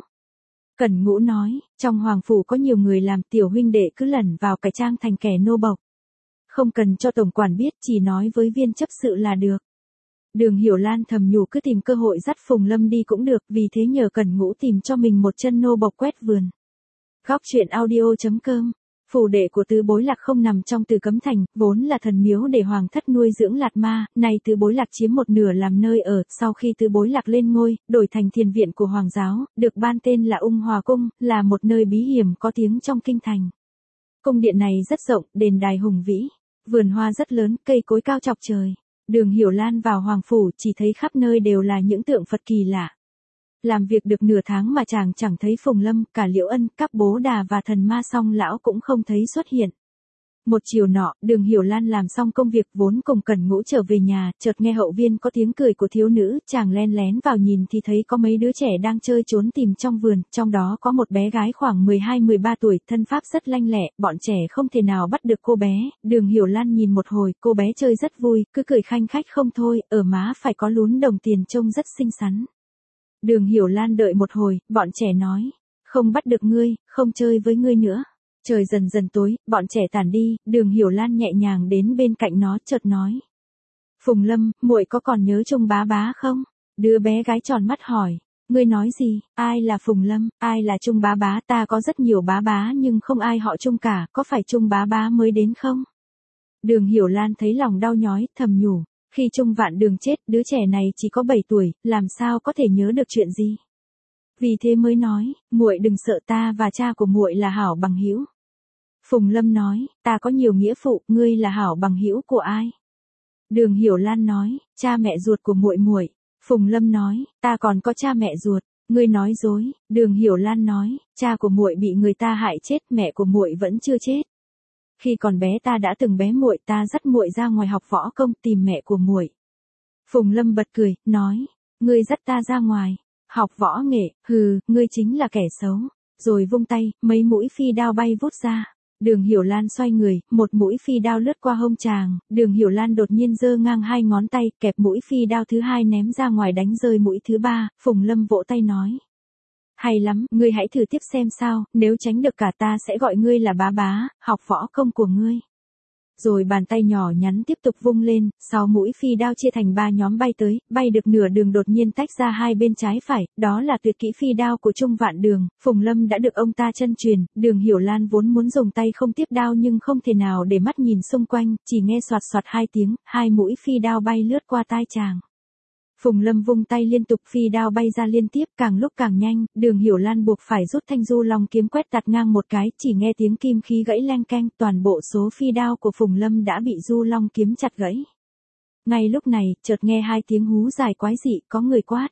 Speaker 1: Cẩn Ngũ nói, trong hoàng phủ có nhiều người làm, tiểu huynh đệ cứ lẩn vào cải trang thành kẻ nô bộc. Không cần cho tổng quản biết, chỉ nói với viên chấp sự là được. Đường Hiểu Lan thầm nhủ cứ tìm cơ hội dắt Phùng Lâm đi cũng được, vì thế nhờ Cẩn Ngũ tìm cho mình một chân nô bộc quét vườn. Khóc chuyện audio.com. Phủ đệ của Tứ Bối Lạc không nằm trong Từ Cấm Thành, vốn là thần miếu để hoàng thất nuôi dưỡng lạt ma, nay Tứ Bối Lạc chiếm một nửa làm nơi ở, sau khi Tứ Bối Lạc lên ngôi, đổi thành thiền viện của hoàng giáo, được ban tên là Ung Hòa Cung, là một nơi bí hiểm có tiếng trong kinh thành. Cung điện này rất rộng, đền đài hùng vĩ, vườn hoa rất lớn, cây cối cao chọc trời. Đường Hiểu Lan vào hoàng phủ chỉ thấy khắp nơi đều là những tượng Phật kỳ lạ. Làm việc được nửa tháng mà chàng chẳng thấy Phùng Lâm, cả Liễu Ân, các Bố Đà và thần ma Song lão cũng không thấy xuất hiện. Một chiều nọ, Đường Hiểu Lan làm xong công việc vốn cùng Cẩn Ngũ trở về nhà, chợt nghe hậu viên có tiếng cười của thiếu nữ, chàng len lén vào nhìn thì thấy có mấy đứa trẻ đang chơi trốn tìm trong vườn, trong đó có một bé gái khoảng 12-13 tuổi, thân pháp rất lanh lẹ, bọn trẻ không thể nào bắt được cô bé. Đường Hiểu Lan nhìn một hồi, cô bé chơi rất vui, cứ cười khanh khách không thôi, ở má phải có lún đồng tiền trông rất xinh xắn. Đường Hiểu Lan đợi một hồi, bọn trẻ nói, không bắt được ngươi, không chơi với ngươi nữa. Trời dần dần tối, bọn trẻ tản đi, Đường Hiểu Lan nhẹ nhàng đến bên cạnh nó chợt nói. Phùng Lâm, muội có còn nhớ Trung bá bá không? Đứa bé gái tròn mắt hỏi. Ngươi nói gì, ai là Phùng Lâm, ai là Trung bá bá, ta có rất nhiều bá bá nhưng không ai họ Trung cả, có phải Trung bá bá mới đến không? Đường Hiểu Lan thấy lòng đau nhói, thầm nhủ. Khi Trung Vạn Đường chết, đứa trẻ này chỉ có 7 tuổi, làm sao có thể nhớ được chuyện gì? Vì thế mới nói, muội đừng sợ, ta và cha của muội là hảo bằng hữu. Phùng Lâm nói, ta có nhiều nghĩa phụ, ngươi là hảo bằng hữu của ai? Đường Hiểu Lan nói, cha mẹ ruột của muội muội. Phùng Lâm nói, ta còn có cha mẹ ruột, ngươi nói dối. Đường Hiểu Lan nói, cha của muội bị người ta hại chết, mẹ của muội vẫn chưa chết. Khi còn bé ta đã từng bé muội, ta dắt muội ra ngoài học võ công tìm mẹ của muội. Phùng Lâm bật cười, nói, ngươi dắt ta ra ngoài, học võ nghệ, hừ, ngươi chính là kẻ xấu. Rồi vung tay, mấy mũi phi đao bay vút ra. Đường Hiểu Lan xoay người, một mũi phi đao lướt qua hông chàng, Đường Hiểu Lan đột nhiên giơ ngang hai ngón tay, kẹp mũi phi đao thứ hai ném ra ngoài đánh rơi mũi thứ ba, Phùng Lâm vỗ tay nói. Hay lắm, ngươi hãy thử tiếp xem sao, nếu tránh được cả ta sẽ gọi ngươi là bá bá, học võ công của ngươi. Rồi bàn tay nhỏ nhắn tiếp tục vung lên, 6 mũi phi đao chia thành 3 nhóm bay tới, bay được nửa đường đột nhiên tách ra hai bên trái phải, đó là tuyệt kỹ phi đao của Trung Vạn Đường, Phùng Lâm đã được ông ta chân truyền, Đường Hiểu Lan vốn muốn dùng tay không tiếp đao nhưng không thể nào để mắt nhìn xung quanh, chỉ nghe xoạt xoạt hai tiếng, hai mũi phi đao bay lướt qua tai chàng. Phùng Lâm vung tay liên tục, phi đao bay ra liên tiếp, càng lúc càng nhanh, Đường Hiểu Lan buộc phải rút thanh du long kiếm quét tạt ngang một cái, chỉ nghe tiếng kim khí gãy leng keng, toàn bộ số phi đao của Phùng Lâm đã bị du long kiếm chặt gãy. Ngay lúc này, chợt nghe hai tiếng hú dài quái dị, có người quát.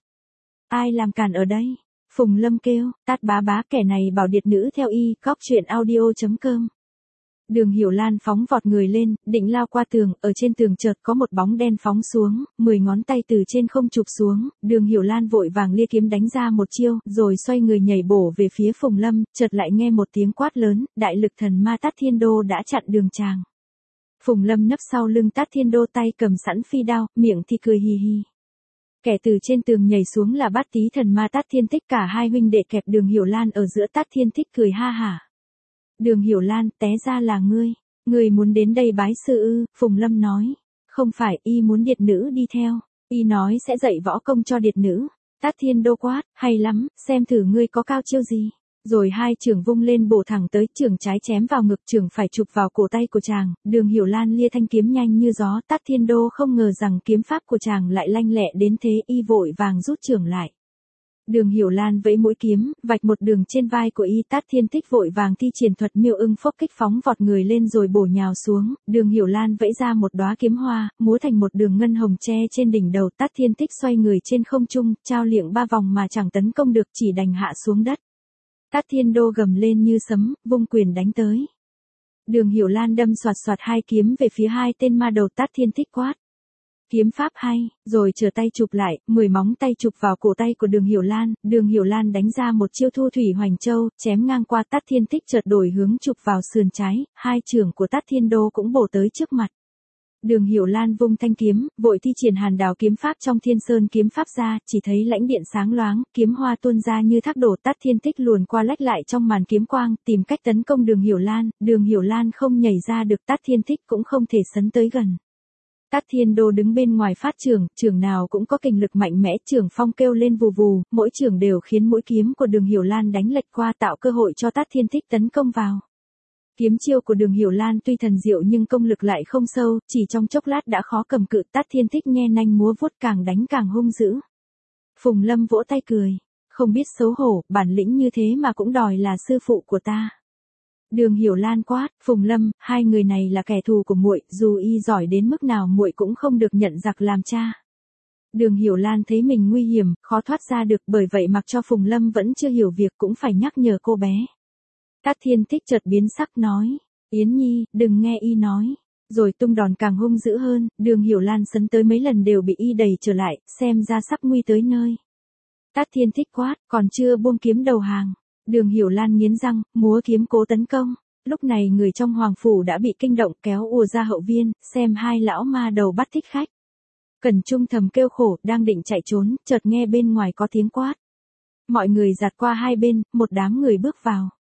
Speaker 1: Ai làm cản ở đây? Phùng Lâm kêu, tát bá bá, kẻ này bảo điệt nữ theo y, cóc.truyện.audio.com. Đường Hiểu Lan phóng vọt người lên, định lao qua tường, ở trên tường chợt có một bóng đen phóng xuống, 10 ngón tay từ trên không chụp xuống, Đường Hiểu Lan vội vàng lia kiếm đánh ra một chiêu, rồi xoay người nhảy bổ về phía Phùng Lâm, chợt lại nghe một tiếng quát lớn, đại lực thần ma Tát Thiên Đô đã chặn đường chàng. Phùng Lâm nấp sau lưng Tát Thiên Đô, tay cầm sẵn phi đao, miệng thì cười hì hì. Kẻ từ trên tường nhảy xuống là Bát Tý thần ma Tát Thiên Tích, cả hai huynh đệ kẹp Đường Hiểu Lan ở giữa. Tát Thiên Tích cười ha hả. Đường Hiểu Lan, té ra là ngươi muốn đến đây bái sư ư? Phùng Lâm nói, không phải, y muốn điệt nữ đi theo, y nói sẽ dạy võ công cho điệt nữ. Tát Thiên Đô quát, hay lắm, xem thử ngươi có cao chiêu gì. Rồi hai chưởng vung lên bổ thẳng tới, chưởng trái chém vào ngực, chưởng phải chụp vào cổ tay của chàng, Đường Hiểu Lan lia thanh kiếm nhanh như gió. Tát Thiên Đô không ngờ rằng kiếm pháp của chàng lại lanh lẹ đến thế, y vội vàng rút chưởng lại. Đường Hiểu Lan vẫy mũi kiếm, vạch một đường trên vai của y. Tát Thiên Tích vội vàng thi triển thuật miêu ưng phốc kích, phóng vọt người lên rồi bổ nhào xuống. Đường Hiểu Lan vẫy ra một đóa kiếm hoa, múa thành một đường ngân hồng che trên đỉnh đầu. Tát Thiên Tích xoay người trên không trung, trao liệng 3 vòng mà chẳng tấn công được, chỉ đành hạ xuống đất. Tát Thiên Đô gầm lên như sấm, vung quyền đánh tới. Đường Hiểu Lan đâm xoạt xoạt hai kiếm về phía hai tên ma đầu. Tát Thiên Tích quát. Kiếm pháp hay, rồi trở tay chụp lại, 10 móng tay chụp vào cổ tay của Đường Hiểu Lan. Đường Hiểu Lan đánh ra một chiêu Thu Thủy Hoành Châu, chém ngang qua. Tát Thiên Tích chợt đổi hướng chụp vào sườn trái, hai chưởng của Tát Thiên Đô cũng bổ tới trước mặt. Đường Hiểu Lan vung thanh kiếm, vội thi triển Hàn Đào kiếm pháp trong Thiên Sơn kiếm pháp ra, chỉ thấy lãnh điện sáng loáng, kiếm hoa tuôn ra như thác đổ. Tát Thiên Tích luồn qua lách lại trong màn kiếm quang, tìm cách tấn công Đường Hiểu Lan. Đường Hiểu Lan không nhảy ra được, Tát Thiên Tích cũng không thể sấn tới gần. Tát Thiên Đô đứng bên ngoài phát chưởng, chưởng nào cũng có kình lực mạnh mẽ, chưởng phong kêu lên vù vù, mỗi chưởng đều khiến mũi kiếm của Đường Hiểu Lan đánh lệch qua, tạo cơ hội cho Tát Thiên Tích tấn công vào. Kiếm chiêu của Đường Hiểu Lan tuy thần diệu nhưng công lực lại không sâu, chỉ trong chốc lát đã khó cầm cự. Tát Thiên Tích nghe nanh múa vuốt, càng đánh càng hung dữ. Phùng Lâm vỗ tay cười, không biết xấu hổ, bản lĩnh như thế mà cũng đòi là sư phụ của ta. Đường Hiểu Lan quát, Phùng Lâm, hai người này là kẻ thù của muội, dù y giỏi đến mức nào muội cũng không được nhận giặc làm cha. Đường Hiểu Lan thấy mình nguy hiểm, khó thoát ra được, bởi vậy mặc cho Phùng Lâm vẫn chưa hiểu việc cũng phải nhắc nhở cô bé. Tát Thiên Tích chợt biến sắc nói, Yến Nhi, đừng nghe y nói. Rồi tung đòn càng hung dữ hơn, Đường Hiểu Lan sấn tới mấy lần đều bị y đẩy trở lại, xem ra sắp nguy tới nơi. Tát Thiên Tích quát, còn chưa buông kiếm đầu hàng. Đường Hiểu Lan nghiến răng, múa kiếm cố tấn công. Lúc này người trong hoàng phủ đã bị kinh động, kéo ùa ra hậu viên, xem hai lão ma đầu bắt thích khách. Cẩn Trung thầm kêu khổ, đang định chạy trốn, chợt nghe bên ngoài có tiếng quát. Mọi người giạt qua hai bên, một đám người bước vào.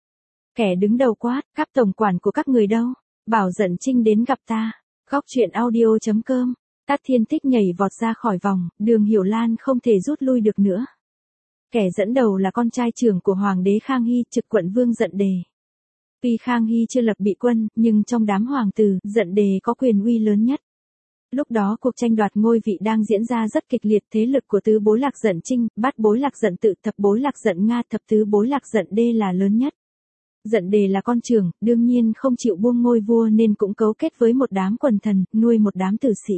Speaker 1: Kẻ đứng đầu quát, các tổng quản của các người đâu? Bảo Dận Trinh đến gặp ta. Góc truyện audio.com. Tát Thiên Thích nhảy vọt ra khỏi vòng, Đường Hiểu Lan không thể rút lui được nữa. Kẻ dẫn đầu là con trai trưởng của Hoàng đế Khang Hy, Trực Quận Vương Dận Đề. Tuy Khang Hy chưa lập bị quân, nhưng trong đám hoàng tử, Dận Đề có quyền uy lớn nhất. Lúc đó cuộc tranh đoạt ngôi vị đang diễn ra rất kịch liệt, thế lực của tứ bối Lạc Dận Trinh, bát bối Lạc Dận Tự, thập bối Lạc Dận Nga, thập tứ bối Lạc Dận Đê là lớn nhất. Dận Đề là con trưởng, đương nhiên không chịu buông ngôi vua nên cũng cấu kết với một đám quần thần, nuôi một đám tử sĩ.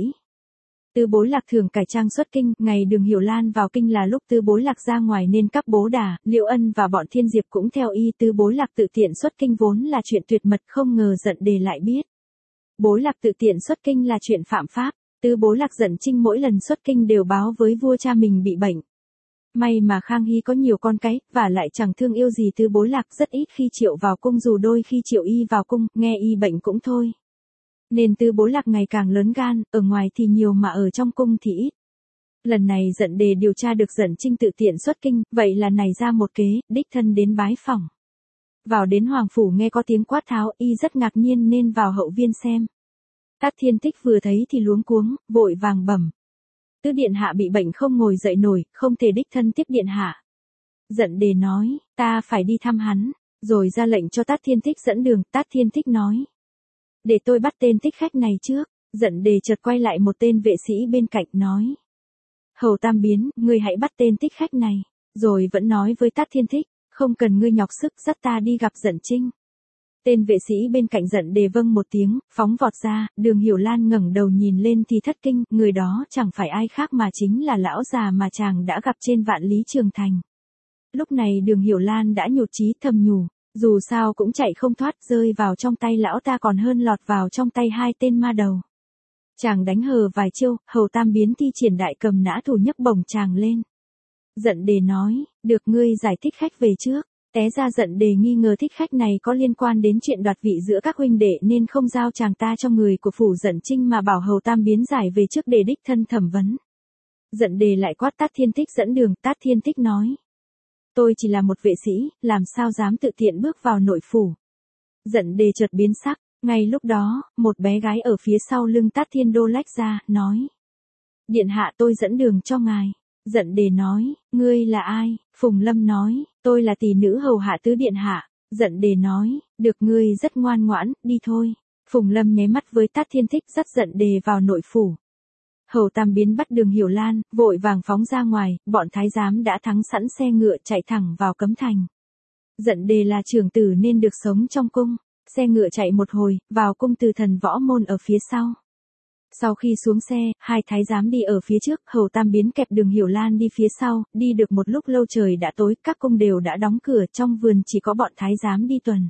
Speaker 1: Tứ bối Lạc thường cải trang xuất kinh, ngày Đường Hiểu Lan vào kinh là lúc tứ bối Lạc ra ngoài nên các bố Đà, Liệu Ân và bọn Thiên Diệp cũng theo y. Tứ bối Lạc tự tiện xuất kinh vốn là chuyện tuyệt mật, không ngờ Dận Đề lại biết. Bối Lạc tự tiện xuất kinh là chuyện phạm pháp, tứ bối Lạc Dận Trinh mỗi lần xuất kinh đều báo với vua cha mình bị bệnh. May mà Khang Hy có nhiều con cái, và lại chẳng thương yêu gì tứ bối Lạc, rất ít khi triệu vào cung, dù đôi khi triệu y vào cung, nghe y bệnh cũng thôi. Nên tứ bối Lạc ngày càng lớn gan, ở ngoài thì nhiều mà ở trong cung thì ít. Lần này Dận Đề điều tra được Dận Trinh tự tiện xuất kinh, vậy là nảy ra một kế, đích thân đến bái phỏng. Vào đến Hoàng Phủ nghe có tiếng quát tháo, y rất ngạc nhiên nên vào hậu viên xem. Tát Thiên Thích vừa thấy thì luống cuống, vội vàng bẩm. Tứ điện hạ bị bệnh không ngồi dậy nổi, không thể đích thân tiếp điện hạ. Dận Đề nói, ta phải đi thăm hắn, rồi ra lệnh cho Tát Thiên Thích dẫn đường. Tát Thiên Thích nói, để tôi bắt tên thích khách này trước. Dận Đề chợt quay lại một tên vệ sĩ bên cạnh nói, Hầu Tam Biến, ngươi hãy bắt tên thích khách này. Rồi vẫn nói với Tát Thiên Thích, không cần ngươi nhọc sức, dắt ta đi gặp Dận Trinh. Tên vệ sĩ bên cạnh Dận Đề vâng một tiếng, phóng vọt ra. Đường Hiểu Lan ngẩng đầu nhìn lên thì thất kinh, người đó chẳng phải ai khác mà chính là lão già mà chàng đã gặp trên Vạn Lý Trường Thành. Lúc này Đường Hiểu Lan đã nhụt chí, thầm nhủ, dù sao cũng chạy không thoát, rơi vào trong tay lão ta còn hơn lọt vào trong tay hai tên ma đầu. Chàng đánh hờ vài chiêu, Hầu Tam Biến thi triển đại cầm nã thủ nhấc bổng chàng lên. Dận Đề nói, được, ngươi giải thích khách về trước. Té ra Dận Đề nghi ngờ thích khách này có liên quan đến chuyện đoạt vị giữa các huynh đệ nên không giao chàng ta cho người của phủ Dận Trinh mà bảo Hầu Tam Biến giải về trước để đích thân thẩm vấn. Dận Đề lại quát Tát Thiên Thích dẫn đường. Tát Thiên Thích nói, tôi chỉ là một vệ sĩ, làm sao dám tự tiện bước vào nội phủ. Dận Đề chợt biến sắc, ngay lúc đó, một bé gái ở phía sau lưng Tát Thiên Đô lách ra, nói, điện hạ tôi dẫn đường cho ngài. Dận Đề nói, ngươi là ai? Phùng Lâm nói, tôi là tỷ nữ hầu hạ tứ điện hạ. Dận Đề nói, được, ngươi rất ngoan ngoãn, đi thôi. Phùng Lâm nháy mắt với Tát Thiên Thích dắt Dận Đề vào nội phủ. Hầu Tam Biến bắt Đường Hiểu Lan, vội vàng phóng ra ngoài, bọn thái giám đã thắng sẵn xe ngựa chạy thẳng vào cấm thành. Dận Đề là trưởng tử nên được sống trong cung. Xe ngựa chạy một hồi, vào cung Từ Thần Võ Môn ở phía sau. Sau khi xuống xe, hai thái giám đi ở phía trước, Hầu Tam Biến kẹp Đường Hiểu Lan đi phía sau, đi được một lúc lâu trời đã tối, các cung đều đã đóng cửa, trong vườn chỉ có bọn thái giám đi tuần.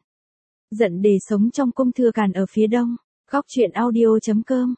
Speaker 1: Dận Đề sống trong cung Thừa Càn ở phía đông. Góc truyện audio.com.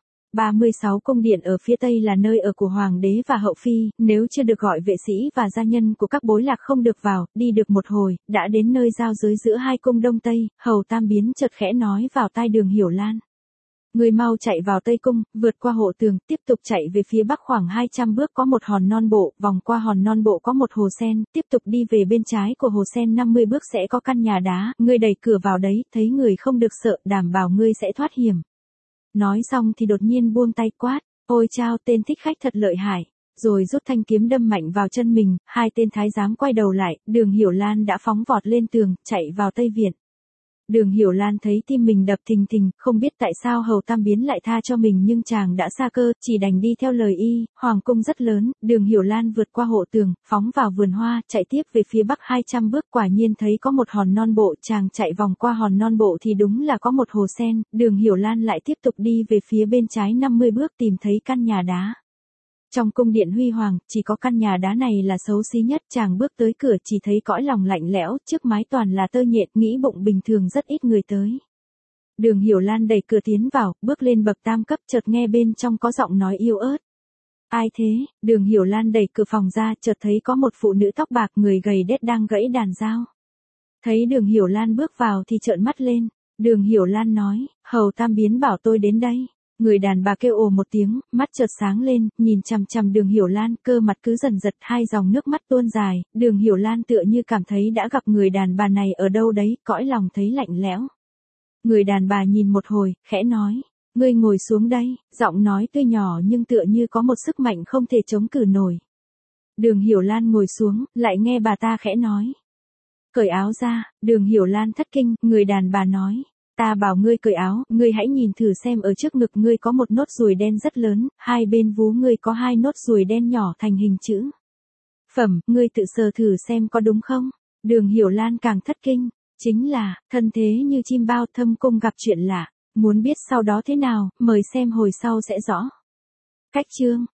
Speaker 1: 36 cung điện ở phía tây là nơi ở của hoàng đế và hậu phi, nếu chưa được gọi vệ sĩ và gia nhân của các bối Lạc không được vào. Đi được một hồi, đã đến nơi giao giới giữa hai cung đông tây, Hầu Tam Biến chợt khẽ nói vào tai Đường Hiểu Lan. Người mau chạy vào Tây Cung, vượt qua hộ tường, tiếp tục chạy về phía bắc khoảng 200 bước có một hòn non bộ, vòng qua hòn non bộ có một hồ sen, tiếp tục đi về bên trái của hồ sen 50 bước sẽ có căn nhà đá, ngươi đẩy cửa vào đấy, thấy người không được sợ, đảm bảo ngươi sẽ thoát hiểm. Nói xong thì đột nhiên buông tay quát, ôi chao, tên thích khách thật lợi hại, rồi rút thanh kiếm đâm mạnh vào chân mình. Hai tên thái giám quay đầu lại, Đường Hiểu Lan đã phóng vọt lên tường, chạy vào Tây Viện. Đường Hiểu Lan thấy tim mình đập thình thình, không biết tại sao Hầu Tam Biến lại tha cho mình nhưng chàng đã xa cơ, chỉ đành đi theo lời y. Hoàng cung rất lớn, Đường Hiểu Lan vượt qua hộ tường, phóng vào vườn hoa, chạy tiếp về phía bắc 200 bước, quả nhiên thấy có một hòn non bộ, chàng chạy vòng qua hòn non bộ thì đúng là có một hồ sen. Đường Hiểu Lan lại tiếp tục đi về phía bên trái 50 bước tìm thấy căn nhà đá. Trong cung điện huy hoàng, chỉ có căn nhà đá này là xấu xí nhất, chàng bước tới cửa chỉ thấy cõi lòng lạnh lẽo, trước mái toàn là tơ nhện, nghĩ bụng bình thường rất ít người tới. Đường Hiểu Lan đẩy cửa tiến vào, bước lên bậc tam cấp, chợt nghe bên trong có giọng nói yếu ớt. Ai thế? Đường Hiểu Lan đẩy cửa phòng ra, chợt thấy có một phụ nữ tóc bạc người gầy đét đang gãy đàn dao. Thấy Đường Hiểu Lan bước vào thì trợn mắt lên. Đường Hiểu Lan nói, Hầu Tam Biến bảo tôi đến đây. Người đàn bà kêu ồ một tiếng, mắt chợt sáng lên, nhìn chằm chằm Đường Hiểu Lan, cơ mặt cứ dần giật, hai dòng nước mắt tuôn dài, Đường Hiểu Lan tựa như cảm thấy đã gặp người đàn bà này ở đâu đấy, cõi lòng thấy lạnh lẽo. Người đàn bà nhìn một hồi, khẽ nói, ngươi ngồi xuống đây, giọng nói tuy nhỏ nhưng tựa như có một sức mạnh không thể chống cự nổi. Đường Hiểu Lan ngồi xuống, lại nghe bà ta khẽ nói. Cởi áo ra, Đường Hiểu Lan thất kinh, người đàn bà nói. Ta bảo ngươi cởi áo, ngươi hãy nhìn thử xem ở trước ngực ngươi có một nốt ruồi đen rất lớn, hai bên vú ngươi có hai nốt ruồi đen nhỏ thành hình chữ. Phẩm, ngươi tự sờ thử xem có đúng không? Đường Hiểu Lan càng thất kinh, chính là, thân thế như chim bao, thâm cung gặp chuyện lạ. Muốn biết sau đó thế nào, mời xem hồi sau sẽ rõ. Cách chương